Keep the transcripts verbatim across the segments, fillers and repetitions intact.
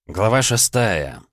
Глава шестая.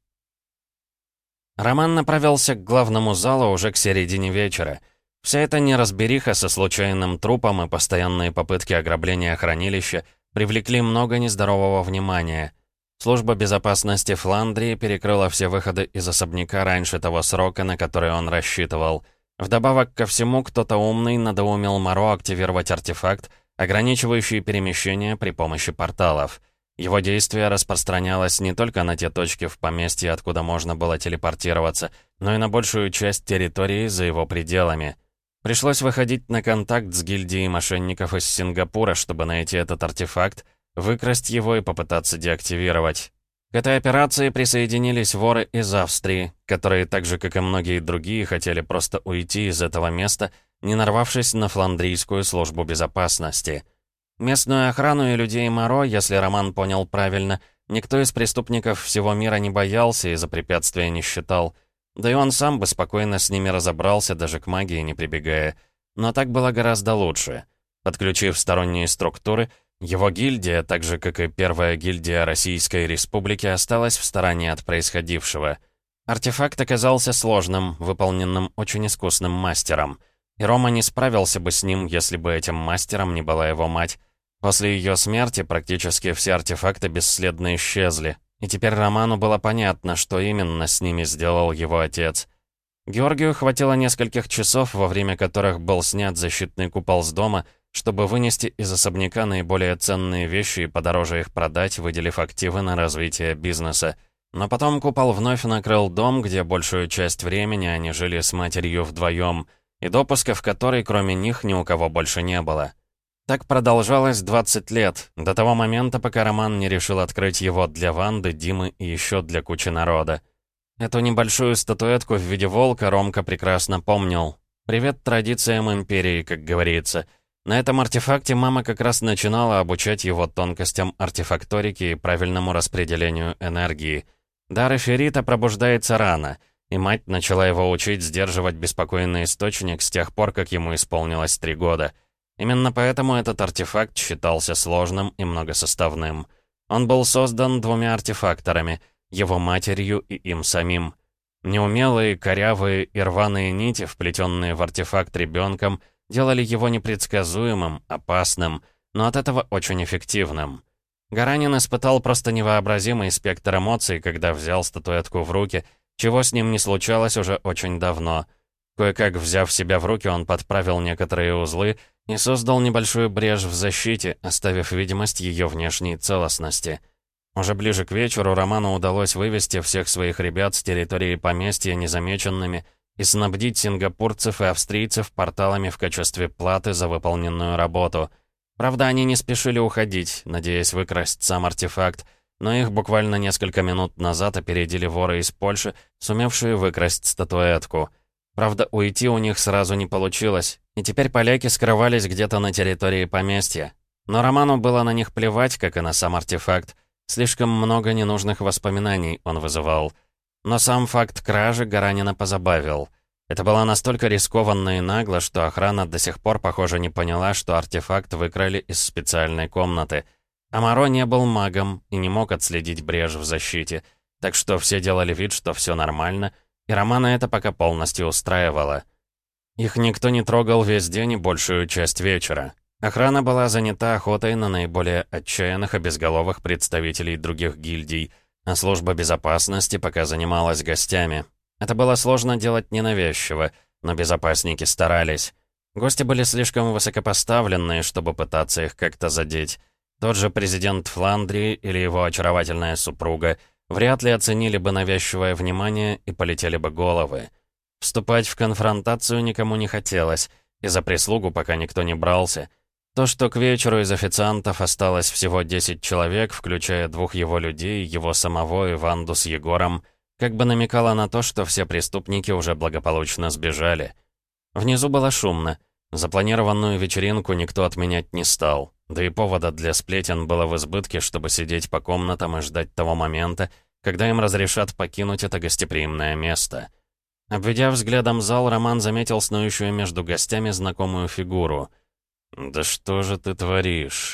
Роман направился к главному залу уже к середине вечера. Вся эта неразбериха со случайным трупом и постоянные попытки ограбления хранилища привлекли много нездорового внимания. Служба безопасности Фландрии перекрыла все выходы из особняка раньше того срока, на который он рассчитывал. Вдобавок ко всему, кто-то умный надоумил Моро активировать артефакт, ограничивающий перемещение при помощи порталов. Его действие распространялось не только на те точки в поместье, откуда можно было телепортироваться, но и на большую часть территории за его пределами. Пришлось выходить на контакт с гильдией мошенников из Сингапура, чтобы найти этот артефакт, выкрасть его и попытаться деактивировать. К этой операции присоединились воры из Австрии, которые, так же как и многие другие, хотели просто уйти из этого места, не нарвавшись на фландрийскую службу безопасности. Местную охрану и людей Моро, если Роман понял правильно, никто из преступников всего мира не боялся и за препятствия не считал. Да и он сам бы спокойно с ними разобрался, даже к магии не прибегая. Но так было гораздо лучше. Подключив сторонние структуры, его гильдия, так же как и первая гильдия Российской Республики, осталась в стороне от происходившего. Артефакт оказался сложным, выполненным очень искусным мастером. И Рома не справился бы с ним, если бы этим мастером не была его мать. После ее смерти практически все артефакты бесследно исчезли, и теперь Роману было понятно, что именно с ними сделал его отец. Георгию хватило нескольких часов, во время которых был снят защитный купол с дома, чтобы вынести из особняка наиболее ценные вещи и подороже их продать, выделив активы на развитие бизнеса. Но потом купол вновь накрыл дом, где большую часть времени они жили с матерью вдвоем, и допуска в который, кроме них, ни у кого больше не было. Так продолжалось двадцать лет, до того момента, пока Роман не решил открыть его для Ванды, Димы и еще для кучи народа. Эту небольшую статуэтку в виде волка Ромка прекрасно помнил. Привет традициям империи, как говорится. На этом артефакте мама как раз начинала обучать его тонкостям артефакторики и правильному распределению энергии. Дар эфирита пробуждается рано, и мать начала его учить сдерживать беспокойный источник с тех пор, как ему исполнилось три года. Именно поэтому этот артефакт считался сложным и многосоставным. Он был создан двумя артефакторами, его матерью и им самим. Неумелые, корявые и рваные нити, вплетенные в артефакт ребенком, делали его непредсказуемым, опасным, но от этого очень эффективным. Гаранин испытал просто невообразимый спектр эмоций, когда взял статуэтку в руки, чего с ним не случалось уже очень давно. Кое-как взяв себя в руки, он подправил некоторые узлы и создал небольшую брешь в защите, оставив видимость ее внешней целостности. Уже ближе к вечеру Роману удалось вывести всех своих ребят с территории поместья незамеченными и снабдить сингапурцев и австрийцев порталами в качестве платы за выполненную работу. Правда, они не спешили уходить, надеясь выкрасть сам артефакт, но их буквально несколько минут назад опередили воры из Польши, сумевшие выкрасть статуэтку. Правда, уйти у них сразу не получилось, и теперь поляки скрывались где-то на территории поместья. Но Роману было на них плевать, как и на сам артефакт. Слишком много ненужных воспоминаний он вызывал. Но сам факт кражи Гаранина позабавил. Это было настолько рискованно и нагло, что охрана до сих пор, похоже, не поняла, что артефакт выкрали из специальной комнаты. А Моро не был магом и не мог отследить брешь в защите, так что все делали вид, что все нормально, и Романа это пока полностью устраивало. Их никто не трогал весь день и большую часть вечера. Охрана была занята охотой на наиболее отчаянных и безголовых представителей других гильдий, а служба безопасности пока занималась гостями. Это было сложно делать ненавязчиво, но безопасники старались. Гости были слишком высокопоставленные, чтобы пытаться их как-то задеть. Тот же президент Фландрии или его очаровательная супруга вряд ли оценили бы навязчивое внимание и полетели бы головы. Вступать в конфронтацию никому не хотелось, и за прислугу пока никто не брался. То, что к вечеру из официантов осталось всего десять человек, включая двух его людей, его самого и Ванду с Егором, как бы намекало на то, что все преступники уже благополучно сбежали. Внизу было шумно. Запланированную вечеринку никто отменять не стал. Да и повода для сплетен было в избытке, чтобы сидеть по комнатам и ждать того момента, когда им разрешат покинуть это гостеприимное место. Обведя взглядом зал, Роман заметил снующую между гостями знакомую фигуру. «Да что же ты творишь?»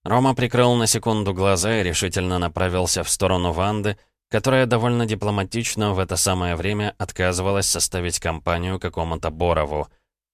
Рома прикрыл на секунду глаза и решительно направился в сторону Ванды, которая довольно дипломатично в это самое время отказывалась составить компанию какому-то Борову.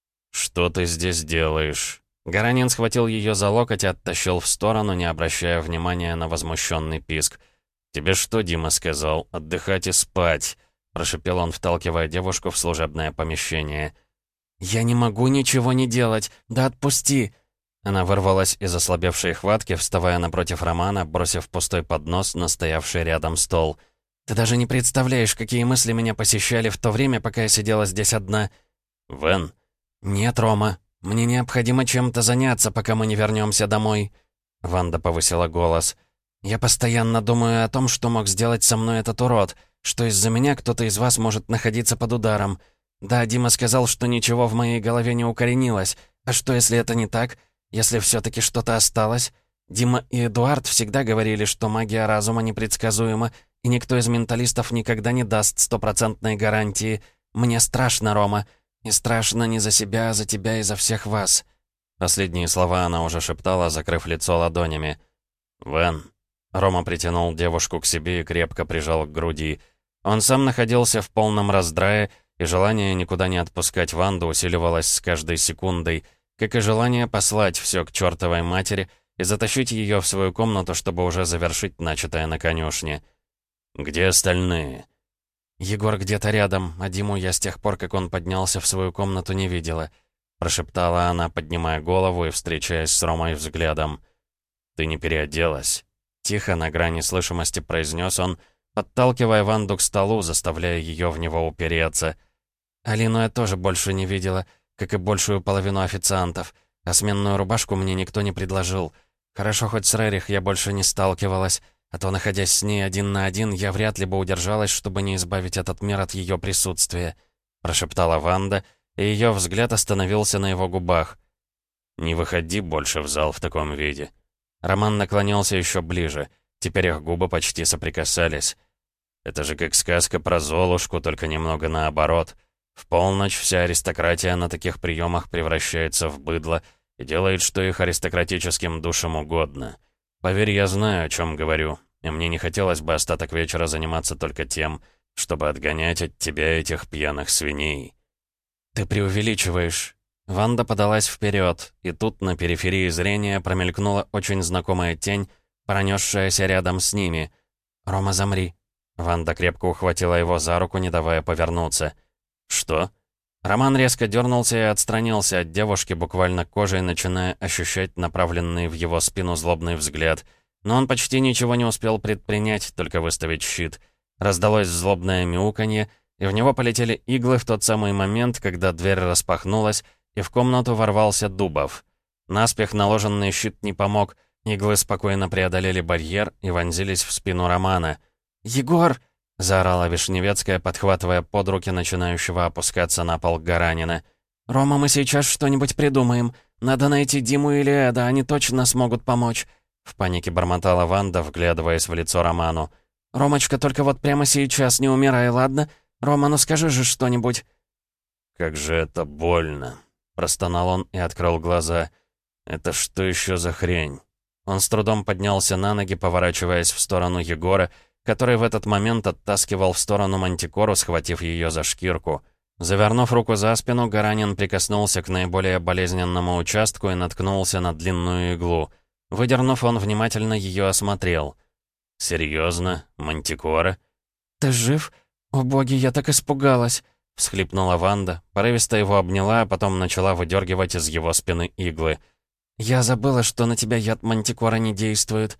«Что ты здесь делаешь?» Гаранин схватил ее за локоть и оттащил в сторону, не обращая внимания на возмущенный писк. «Тебе что Дима сказал? Отдыхать и спать!» Прошипел он, вталкивая девушку в служебное помещение. «Я не могу ничего не делать! Да отпусти!» Она вырвалась из ослабевшей хватки, вставая напротив Романа, бросив пустой поднос на стоявший рядом стол. «Ты даже не представляешь, какие мысли меня посещали в то время, пока я сидела здесь одна!» «Вен?» «Нет, Рома, мне необходимо чем-то заняться, пока мы не вернемся домой!» Ванда повысила голос. «Я постоянно думаю о том, что мог сделать со мной этот урод, что из-за меня кто-то из вас может находиться под ударом. Да, Дима сказал, что ничего в моей голове не укоренилось. А что, если это не так? Если все-таки что-то осталось? Дима и Эдуард всегда говорили, что магия разума непредсказуема, и никто из менталистов никогда не даст стопроцентной гарантии. Мне страшно, Рома. И страшно не за себя, а за тебя и за всех вас». Последние слова она уже шептала, закрыв лицо ладонями. «Вен». Рома притянул девушку к себе и крепко прижал к груди. Он сам находился в полном раздрае, и желание никуда не отпускать Ванду усиливалось с каждой секундой, как и желание послать все к чертовой матери и затащить ее в свою комнату, чтобы уже завершить начатое на конюшне. «Где остальные?» «Егор где-то рядом, а Диму я с тех пор, как он поднялся в свою комнату, не видела», прошептала она, поднимая голову и встречаясь с Ромой взглядом. «Ты не переоделась?» Тихо, на грани слышимости произнес он, подталкивая Ванду к столу, заставляя ее в него упереться. «Алину я тоже больше не видела, как и большую половину официантов, а сменную рубашку мне никто не предложил. Хорошо, хоть с Рерих я больше не сталкивалась, а то, находясь с ней один на один, я вряд ли бы удержалась, чтобы не избавить этот мир от ее присутствия», прошептала Ванда, и ее взгляд остановился на его губах. «Не выходи больше в зал в таком виде». Роман наклонился еще ближе. Теперь их губы почти соприкасались. «Это же как сказка про Золушку, только немного наоборот. В полночь вся аристократия на таких приемах превращается в быдло и делает, что их аристократическим душам угодно. Поверь, я знаю, о чем говорю, и мне не хотелось бы остаток вечера заниматься только тем, чтобы отгонять от тебя этих пьяных свиней». «Ты преувеличиваешь». Ванда подалась вперед, и тут на периферии зрения промелькнула очень знакомая тень, пронесшаяся рядом с ними. «Рома, замри». Ванда крепко ухватила его за руку, не давая повернуться. «Что?» Роман резко дернулся и отстранился от девушки, буквально кожей начиная ощущать направленный в его спину злобный взгляд. Но он почти ничего не успел предпринять, только выставить щит. Раздалось злобное мяуканье, и в него полетели иглы в тот самый момент, когда дверь распахнулась, и в комнату ворвался Дубов. Наспех наложенный щит не помог, иглы спокойно преодолели барьер и вонзились в спину Романа. «Егор!» — заорала Вишневецкая, подхватывая под руки начинающего опускаться на пол Гаранина. «Рома, мы сейчас что-нибудь придумаем. Надо найти Диму или Эда, они точно смогут помочь!» В панике бормотала Ванда, вглядываясь в лицо Роману. «Ромочка, только вот прямо сейчас не умирай, ладно? Рома, ну скажи же что-нибудь!» «Как же это больно!» Простонал он и открыл глаза. «Это что еще за хрень?» Он с трудом поднялся на ноги, поворачиваясь в сторону Егора, который в этот момент оттаскивал в сторону Мантикору, схватив ее за шкирку. Завернув руку за спину, Гаранин прикоснулся к наиболее болезненному участку и наткнулся на длинную иглу. Выдернув, он внимательно ее осмотрел. «Серьезно? Мантикора?» «Ты жив? О боги, я так испугалась!» — всхлипнула Ванда, порывисто его обняла, а потом начала выдергивать из его спины иглы. «Я забыла, что на тебя яд Мантикора не действует».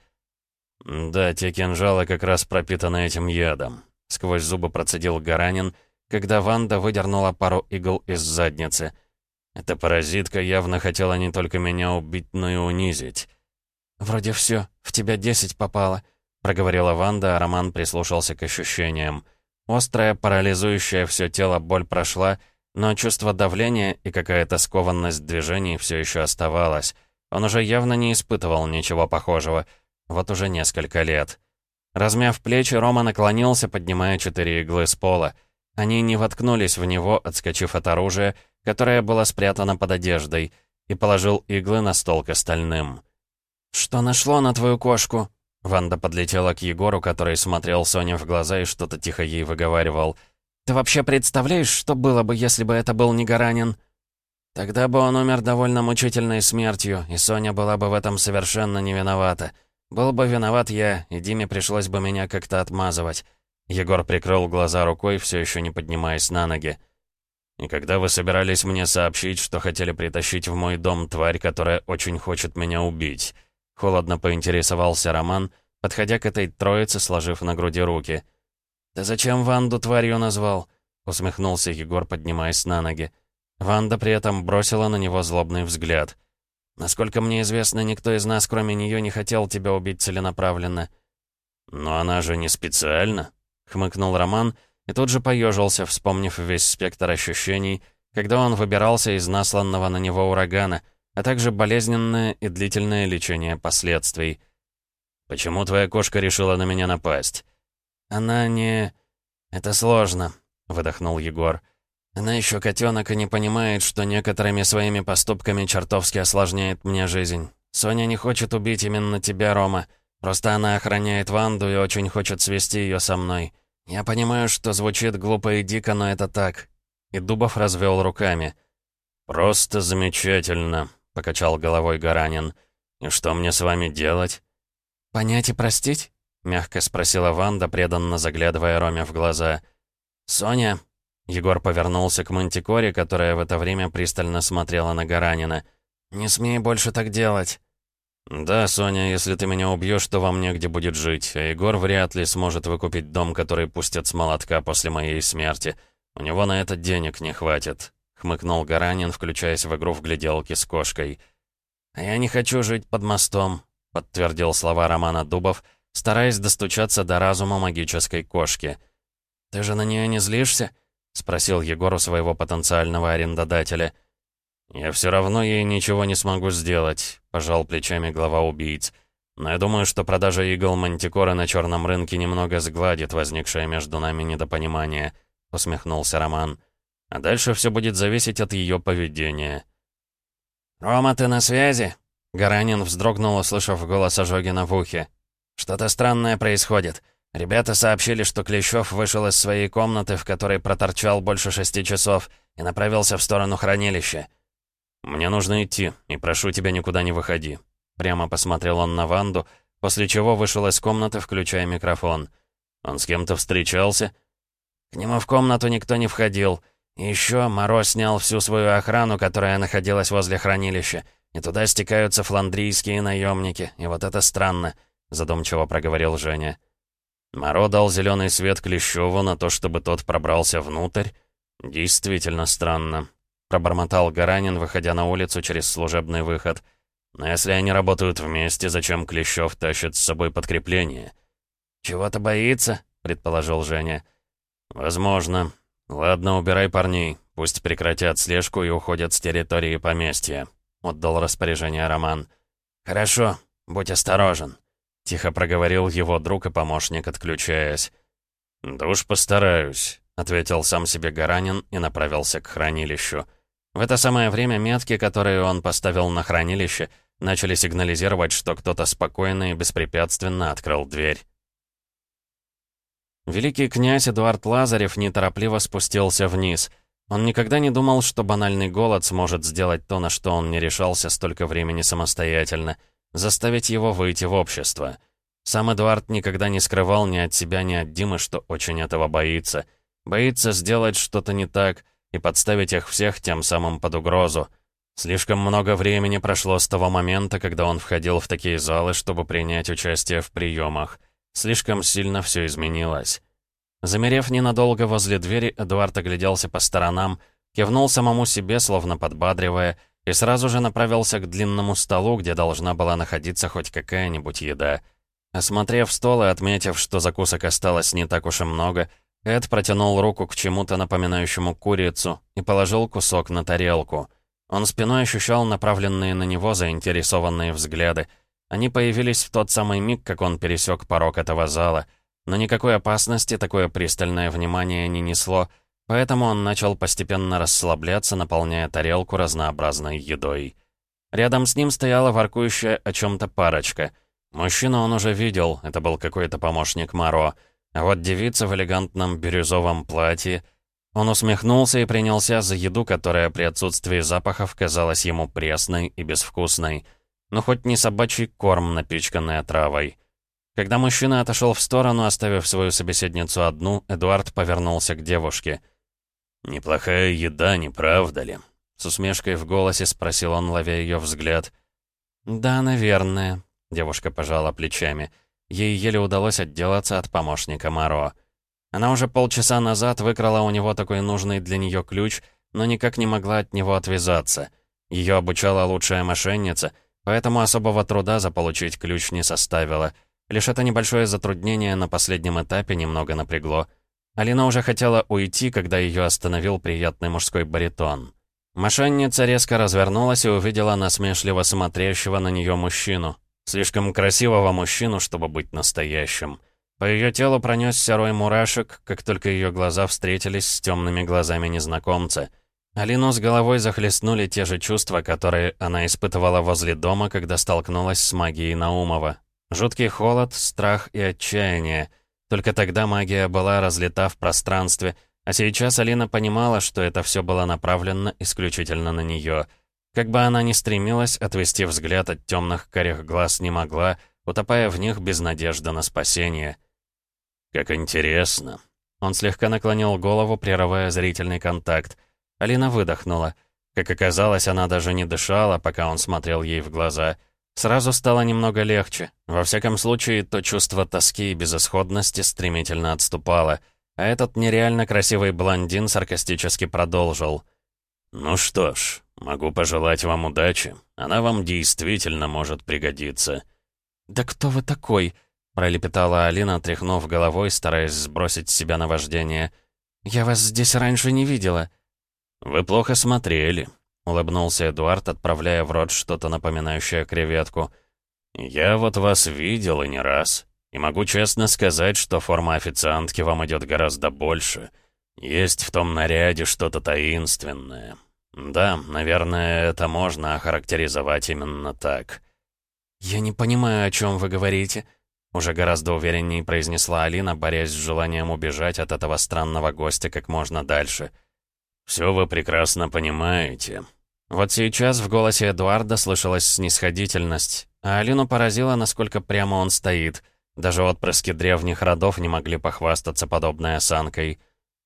«Да, те кинжалы как раз пропитаны этим ядом», — сквозь зубы процедил Гаранин, когда Ванда выдернула пару игл из задницы. «Эта паразитка явно хотела не только меня убить, но и унизить». «Вроде все, в тебя десять попало», — проговорила Ванда, а Роман прислушался к ощущениям. Острая, парализующая все тело боль прошла, но чувство давления и какая-то скованность движений все еще оставалось. Он уже явно не испытывал ничего похожего. Вот уже несколько лет. Размяв плечи, Рома наклонился, поднимая четыре иглы с пола. Они не воткнулись в него, отскочив от оружия, которое было спрятано под одеждой, и положил иглы на стол к остальным. «Что нашло на твою кошку?» Ванда подлетела к Егору, который смотрел Соне в глаза и что-то тихо ей выговаривал. «Ты вообще представляешь, что было бы, если бы это был не Гаранин?» «Тогда бы он умер довольно мучительной смертью, и Соня была бы в этом совершенно не виновата. Был бы виноват я, и Диме пришлось бы меня как-то отмазывать». Егор прикрыл глаза рукой, все еще не поднимаясь на ноги. «И когда вы собирались мне сообщить, что хотели притащить в мой дом тварь, которая очень хочет меня убить?» Холодно поинтересовался Роман, подходя к этой троице, сложив на груди руки. «Ты зачем Ванду тварью назвал?» Усмехнулся Егор, поднимаясь на ноги. Ванда при этом бросила на него злобный взгляд. «Насколько мне известно, никто из нас, кроме нее, не хотел тебя убить целенаправленно». «Но она же не специально», — хмыкнул Роман, и тут же поежился, вспомнив весь спектр ощущений, когда он выбирался из насланного на него урагана, а также болезненное и длительное лечение последствий. «Почему твоя кошка решила на меня напасть?» «Она не... Это сложно», — выдохнул Егор. «Она еще котенок и не понимает, что некоторыми своими поступками чертовски осложняет мне жизнь. Соня не хочет убить именно тебя, Рома. Просто она охраняет Ванду и очень хочет свести ее со мной. Я понимаю, что звучит глупо и дико, но это так». И Дубов развел руками. «Просто замечательно», — покачал головой Гаранин. «И что мне с вами делать?» «Понять и простить?» — мягко спросила Ванда, преданно заглядывая Роме в глаза. «Соня...» — Егор повернулся к Мантикоре, которая в это время пристально смотрела на Гаранина. «Не смей больше так делать». «Да, Соня, если ты меня убьешь, то вам негде будет жить, а Егор вряд ли сможет выкупить дом, который пустят с молотка после моей смерти. У него на это денег не хватит», — хмыкнул Гаранин, включаясь в игру в гляделки с кошкой. «А я не хочу жить под мостом», — подтвердил слова Романа Дубов, стараясь достучаться до разума магической кошки. «Ты же на нее не злишься?» — спросил Егор у своего потенциального арендодателя. «Я все равно ей ничего не смогу сделать», — пожал плечами глава убийц. «Но я думаю, что продажа игл Мантикора на черном рынке немного сгладит возникшее между нами недопонимание», — усмехнулся Роман. «А дальше все будет зависеть от ее поведения». «Рома, ты на связи?» Гаранин вздрогнул, услышав голос Ожогина в ухе. «Что-то странное происходит. Ребята сообщили, что Клещев вышел из своей комнаты, в которой проторчал больше шести часов, и направился в сторону хранилища». «Мне нужно идти, и прошу тебя, никуда не выходи». Прямо посмотрел он на Ванду, после чего вышел из комнаты, включая микрофон. «Он с кем-то встречался?» «К нему в комнату никто не входил. И еще Моро снял всю свою охрану, которая находилась возле хранилища, и туда стекаются фландрийские наемники, и вот это странно», — задумчиво проговорил Женя. «Моро дал зеленый свет Клещеву на то, чтобы тот пробрался внутрь? Действительно странно», — пробормотал Гаранин, выходя на улицу через служебный выход. «Но если они работают вместе, зачем Клещев тащит с собой подкрепление?» «Чего-то боится?» — предположил Женя. «Возможно. Ладно, убирай парней. Пусть прекратят слежку и уходят с территории поместья», — отдал распоряжение Роман. «Хорошо, будь осторожен», — тихо проговорил его друг и помощник, отключаясь. «Да уж постараюсь», — ответил сам себе Гаранин и направился к хранилищу. В это самое время метки, которые он поставил на хранилище, начали сигнализировать, что кто-то спокойно и беспрепятственно открыл дверь. Великий князь Эдуард Лазарев неторопливо спустился вниз. Он никогда не думал, что банальный голод сможет сделать то, на что он не решался столько времени самостоятельно — заставить его выйти в общество. Сам Эдуард никогда не скрывал ни от себя, ни от Димы, что очень этого боится. Боится сделать что-то не так и подставить их всех тем самым под угрозу. Слишком много времени прошло с того момента, когда он входил в такие залы, чтобы принять участие в приемах. Слишком сильно все изменилось. Замерев ненадолго возле двери, Эдуард огляделся по сторонам, кивнул самому себе, словно подбадривая, и сразу же направился к длинному столу, где должна была находиться хоть какая-нибудь еда. Осмотрев стол и отметив, что закусок осталось не так уж и много, Эд протянул руку к чему-то напоминающему курицу и положил кусок на тарелку. Он спиной ощущал направленные на него заинтересованные взгляды. Они появились в тот самый миг, как он пересек порог этого зала. Но никакой опасности такое пристальное внимание не несло, поэтому он начал постепенно расслабляться, наполняя тарелку разнообразной едой. Рядом с ним стояла воркующая о чем-то парочка. Мужчину он уже видел, это был какой-то помощник Маро. А вот девица в элегантном бирюзовом платье... Он усмехнулся и принялся за еду, которая при отсутствии запахов казалась ему пресной и безвкусной. Но хоть не собачий корм, напичканный отравой. Когда мужчина отошел в сторону, оставив свою собеседницу одну, Эдуард повернулся к девушке. «Неплохая еда, не правда ли?» С усмешкой в голосе спросил он, ловя ее взгляд. «Да, наверное», — девушка пожала плечами. Ей еле удалось отделаться от помощника Маро. Она уже полчаса назад выкрала у него такой нужный для нее ключ, но никак не могла от него отвязаться. Ее обучала лучшая мошенница, поэтому особого труда заполучить ключ не составило. Лишь это небольшое затруднение на последнем этапе немного напрягло. Алина уже хотела уйти, когда ее остановил приятный мужской баритон. Мошенница резко развернулась и увидела насмешливо смотрящего на нее мужчину. Слишком красивого мужчину, чтобы быть настоящим. По ее телу пронесся рой мурашек, как только ее глаза встретились с темными глазами незнакомца. Алину с головой захлестнули те же чувства, которые она испытывала возле дома, когда столкнулась с магией Наумова. Жуткий холод, страх и отчаяние. Только тогда магия была разлита в пространстве, а сейчас Алина понимала, что это все было направлено исключительно на нее. Как бы она ни стремилась, отвести взгляд от темных карих глаз не могла, утопая в них без надежды на спасение. «Как интересно». Он слегка наклонил голову, прерывая зрительный контакт. Алина выдохнула. Как оказалось, она даже не дышала, пока он смотрел ей в глаза. Сразу стало немного легче. Во всяком случае, то чувство тоски и безысходности стремительно отступало. А этот нереально красивый блондин саркастически продолжил. «Ну что ж, могу пожелать вам удачи. Она вам действительно может пригодиться». «Да кто вы такой?» — пролепетала Алина, тряхнув головой, стараясь сбросить с себя наваждение. «Я вас здесь раньше не видела». «Вы плохо смотрели», — улыбнулся Эдуард, отправляя в рот что-то напоминающее креветку. «Я вот вас видел и не раз. И могу честно сказать, что форма официантки вам идет гораздо больше. Есть в том наряде что-то таинственное. Да, наверное, это можно охарактеризовать именно так». «Я не понимаю, о чем вы говорите», — уже гораздо увереннее произнесла Алина, борясь с желанием убежать от этого странного гостя как можно дальше. «Все вы прекрасно понимаете». Вот сейчас в голосе Эдуарда слышалась снисходительность, а Алину поразило, насколько прямо он стоит. Даже отпрыски древних родов не могли похвастаться подобной осанкой.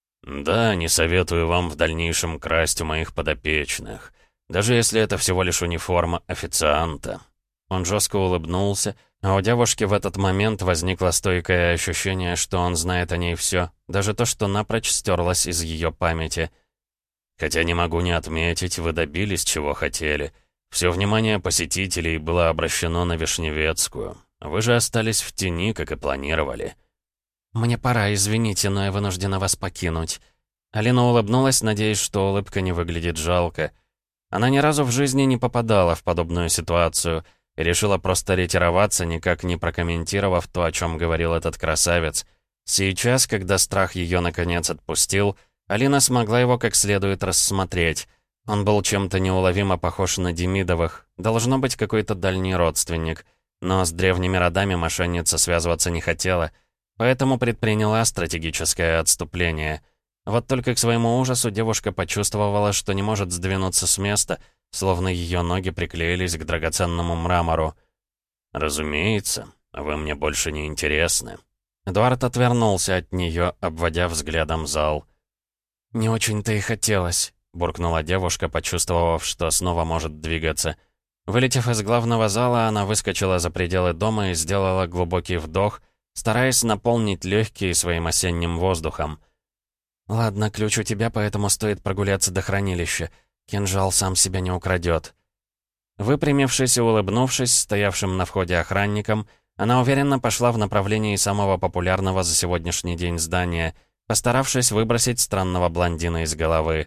«Да, не советую вам в дальнейшем красть у моих подопечных, даже если это всего лишь униформа официанта». Он жестко улыбнулся, а у девушки в этот момент возникло стойкое ощущение, что он знает о ней все, даже то, что напрочь стерлось из ее памяти. «Хотя не могу не отметить, вы добились, чего хотели. Все внимание посетителей было обращено на Вишневецкую. Вы же остались в тени, как и планировали». «Мне пора, извините, но я вынуждена вас покинуть». Алина улыбнулась, надеясь, что улыбка не выглядит жалко. Она ни разу в жизни не попадала в подобную ситуацию и решила просто ретироваться, никак не прокомментировав то, о чем говорил этот красавец. Сейчас, когда страх ее наконец отпустил, Алина смогла его как следует рассмотреть. Он был чем-то неуловимо похож на Демидовых, должно быть какой-то дальний родственник. Но с древними родами мошенница связываться не хотела, поэтому предприняла стратегическое отступление. Вот только к своему ужасу девушка почувствовала, что не может сдвинуться с места, словно ее ноги приклеились к драгоценному мрамору. «Разумеется, вы мне больше не интересны». Эдуард отвернулся от нее, обводя взглядом зал. «Не очень-то и хотелось», — буркнула девушка, почувствовав, что снова может двигаться. Вылетев из главного зала, она выскочила за пределы дома и сделала глубокий вдох, стараясь наполнить легкие своим осенним воздухом. «Ладно, ключ у тебя, поэтому стоит прогуляться до хранилища. Кинжал сам себя не украдет». Выпрямившись и улыбнувшись стоявшим на входе охранникам, она уверенно пошла в направлении самого популярного за сегодняшний день здания, постаравшись выбросить странного блондина из головы.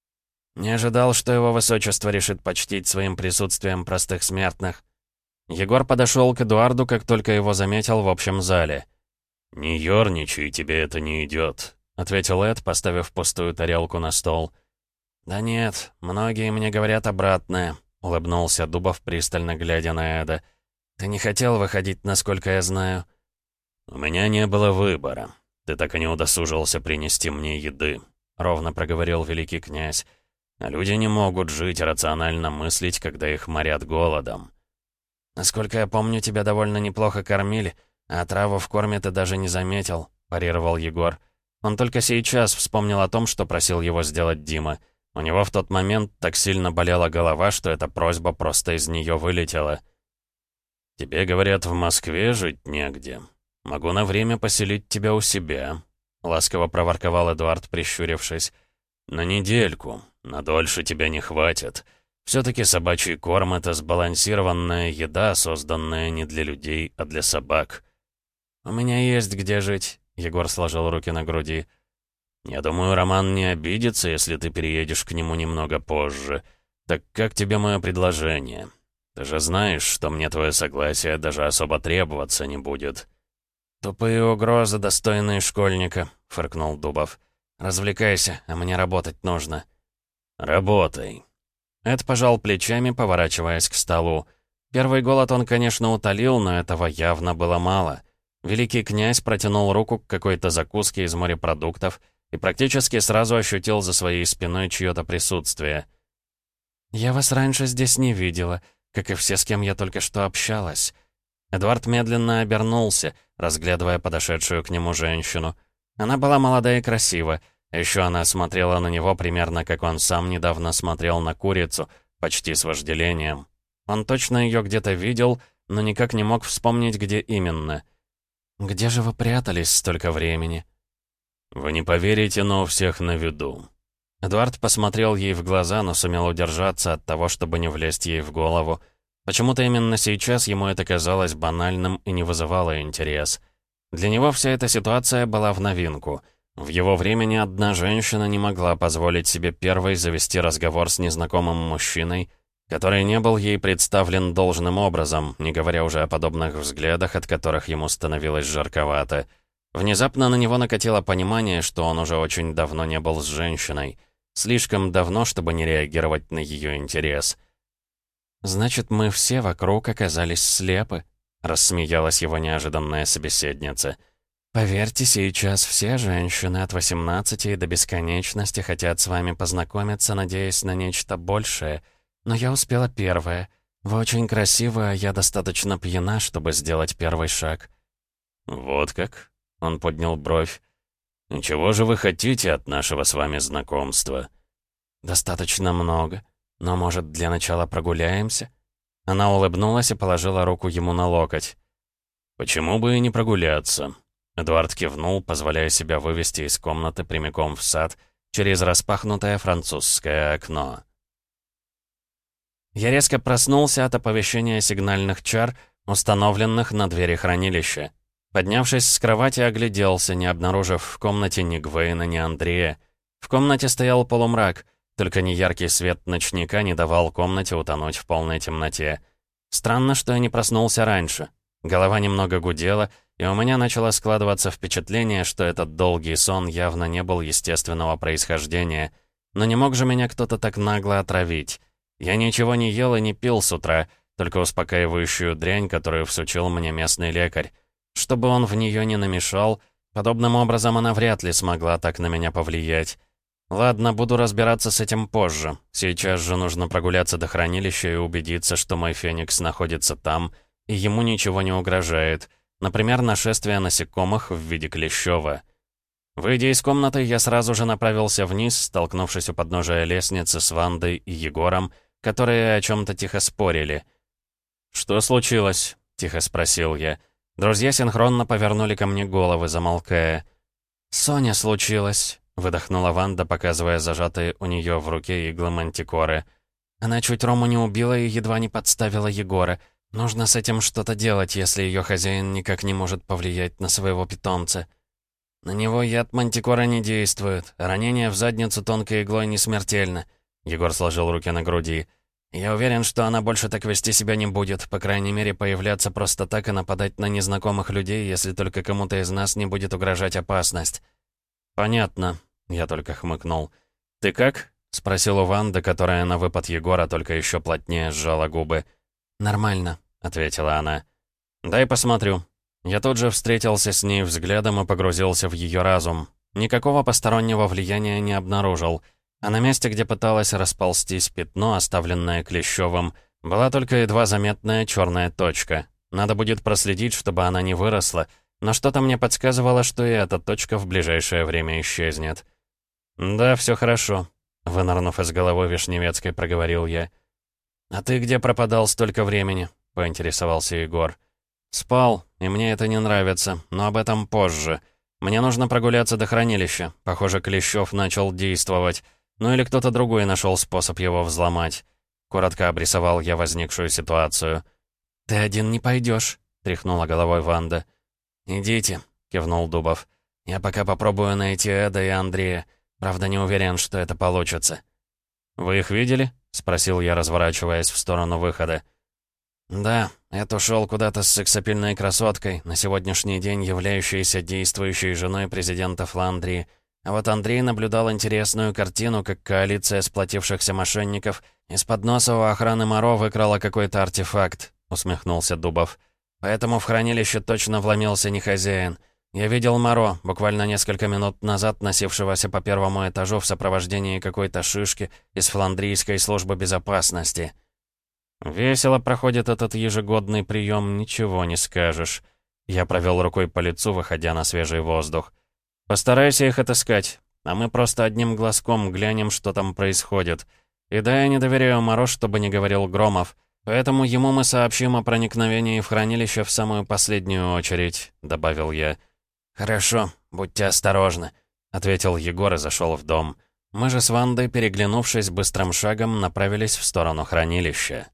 Не ожидал, что его высочество решит почтить своим присутствием простых смертных. Егор подошел к Эдуарду, как только его заметил в общем зале. «Не ерничай, тебе это не идет», — ответил Эд, поставив пустую тарелку на стол. «Да нет, многие мне говорят обратное», — улыбнулся Дубов, пристально глядя на Эда. «Ты не хотел выходить, насколько я знаю». «У меня не было выбора. Ты так и не удосужился принести мне еды», — ровно проговорил великий князь. «А люди не могут жить, рационально мыслить, когда их морят голодом». «Насколько я помню, тебя довольно неплохо кормили, а траву в корме ты даже не заметил», — парировал Егор. Он только сейчас вспомнил о том, что просил его сделать Дима. У него в тот момент так сильно болела голова, что эта просьба просто из нее вылетела. «Тебе, говорят, в Москве жить негде. Могу на время поселить тебя у себя», — ласково проворковал Эдуард, прищурившись. «На недельку. На дольше тебя не хватит. Все-таки собачий корм — это сбалансированная еда, созданная не для людей, а для собак». «У меня есть где жить», — Егор сложил руки на груди. «Я думаю, Роман не обидится, если ты переедешь к нему немного позже. Так как тебе мое предложение? Ты же знаешь, что мне твое согласие даже особо требоваться не будет». «Тупые угрозы, достойные школьника», — фыркнул Дубов. «Развлекайся, а мне работать нужно». «Работай». Эд пожал плечами, поворачиваясь к столу. Первый голод он, конечно, утолил, но этого явно было мало. Великий князь протянул руку к какой-то закуске из морепродуктов и практически сразу ощутил за своей спиной чье-то присутствие. «Я вас раньше здесь не видела, как и все, с кем я только что общалась». Эдуард медленно обернулся, разглядывая подошедшую к нему женщину. Она была молода и красива, а еще она смотрела на него примерно как он сам недавно смотрел на курицу, почти с вожделением. Он точно ее где-то видел, но никак не мог вспомнить, где именно. «Где же вы прятались столько времени?» «Вы не поверите, но у всех на виду». Эдуард посмотрел ей в глаза, но сумел удержаться от того, чтобы не влезть ей в голову. Почему-то именно сейчас ему это казалось банальным и не вызывало интерес. Для него вся эта ситуация была в новинку. В его время ни одна женщина не могла позволить себе первой завести разговор с незнакомым мужчиной, который не был ей представлен должным образом, не говоря уже о подобных взглядах, от которых ему становилось жарковато. Внезапно на него накатило понимание, что он уже очень давно не был с женщиной. Слишком давно, чтобы не реагировать на ее интерес. «Значит, мы все вокруг оказались слепы», — рассмеялась его неожиданная собеседница. «Поверьте, сейчас все женщины от восемнадцати до бесконечности хотят с вами познакомиться, надеясь на нечто большее. Но я успела первая. Вы очень красивы, а я достаточно пьяна, чтобы сделать первый шаг». «Вот как?» — он поднял бровь. «И чего же вы хотите от нашего с вами знакомства?» «Достаточно много. Но, может, для начала прогуляемся?» Она улыбнулась и положила руку ему на локоть. «Почему бы и не прогуляться?» Эдуард кивнул, позволяя себя вывести из комнаты прямиком в сад через распахнутое французское окно. Я резко проснулся от оповещения сигнальных чар, установленных на двери хранилища. Поднявшись с кровати, огляделся, не обнаружив в комнате ни Гвейна, ни Андрея. В комнате стоял полумрак, только неяркий свет ночника не давал комнате утонуть в полной темноте. Странно, что я не проснулся раньше. Голова немного гудела, и у меня начало складываться впечатление, что этот долгий сон явно не был естественного происхождения. Но не мог же меня кто-то так нагло отравить. Я ничего не ел и не пил с утра, только успокаивающую дрянь, которую всучил мне местный лекарь. Чтобы он в нее не намешал, подобным образом она вряд ли смогла так на меня повлиять. Ладно, буду разбираться с этим позже. Сейчас же нужно прогуляться до хранилища и убедиться, что мой феникс находится там, и ему ничего не угрожает. Например, нашествие насекомых в виде Клещёва. Выйдя из комнаты, я сразу же направился вниз, столкнувшись у подножия лестницы с Вандой и Егором, которые о чем-то тихо спорили. «Что случилось?» — тихо спросил я. Друзья синхронно повернули ко мне головы, замолкая. «Соня случилось», — выдохнула Ванда, показывая зажатые у нее в руке иглы мантикоры. «Она чуть Рому не убила и едва не подставила Егора. Нужно с этим что-то делать, если ее хозяин никак не может повлиять на своего питомца. На него яд мантикора не действует, а ранение в задницу тонкой иглой не смертельно». Егор сложил руки на груди. «Я уверен, что она больше так вести себя не будет, по крайней мере, появляться просто так и нападать на незнакомых людей, если только кому-то из нас не будет угрожать опасность». «Понятно», — я только хмыкнул. «Ты как?» — спросил у Ванды, которая на выпад Егора только еще плотнее сжала губы. «Нормально», — ответила она. «Дай посмотрю». Я тут же встретился с ней взглядом и погрузился в ее разум. Никакого постороннего влияния не обнаружил. А на месте, где пыталась расползтись пятно, оставленное Клещевым, была только едва заметная черная точка. Надо будет проследить, чтобы она не выросла, но что-то мне подсказывало, что и эта точка в ближайшее время исчезнет. «Да, все хорошо», — вынырнув из головы Вишневецкой, проговорил я. «А ты где пропадал столько времени?» — поинтересовался Егор. «Спал, и мне это не нравится, но об этом позже. Мне нужно прогуляться до хранилища. Похоже, Клещев начал действовать. Ну или кто-то другой нашел способ его взломать». Коротко обрисовал я возникшую ситуацию. «Ты один не пойдешь», — тряхнула головой Ванда. «Идите», — кивнул Дубов. «Я пока попробую найти Эда и Андрея. Правда, не уверен, что это получится». «Вы их видели?» — спросил я, разворачиваясь в сторону выхода. «Да, Эд ушел куда-то с сексапильной красоткой, на сегодняшний день являющейся действующей женой президента Фландрии. А вот Андрей наблюдал интересную картину, как коалиция сплотившихся мошенников из-под носа у охраны Моро выкрала какой-то артефакт», — усмехнулся Дубов. «Поэтому в хранилище точно вломился не хозяин. Я видел Моро, буквально несколько минут назад носившегося по первому этажу в сопровождении какой-то шишки из фландрийской службы безопасности». «Весело проходит этот ежегодный прием, ничего не скажешь». Я провел рукой по лицу, выходя на свежий воздух. «Постарайся их отыскать, а мы просто одним глазком глянем, что там происходит. И да, я не доверяю Моро, чтобы не говорил Громов, поэтому ему мы сообщим о проникновении в хранилище в самую последнюю очередь», — добавил я. «Хорошо, будьте осторожны», — ответил Егор и зашел в дом. Мы же с Вандой, переглянувшись быстрым шагом, направились в сторону хранилища.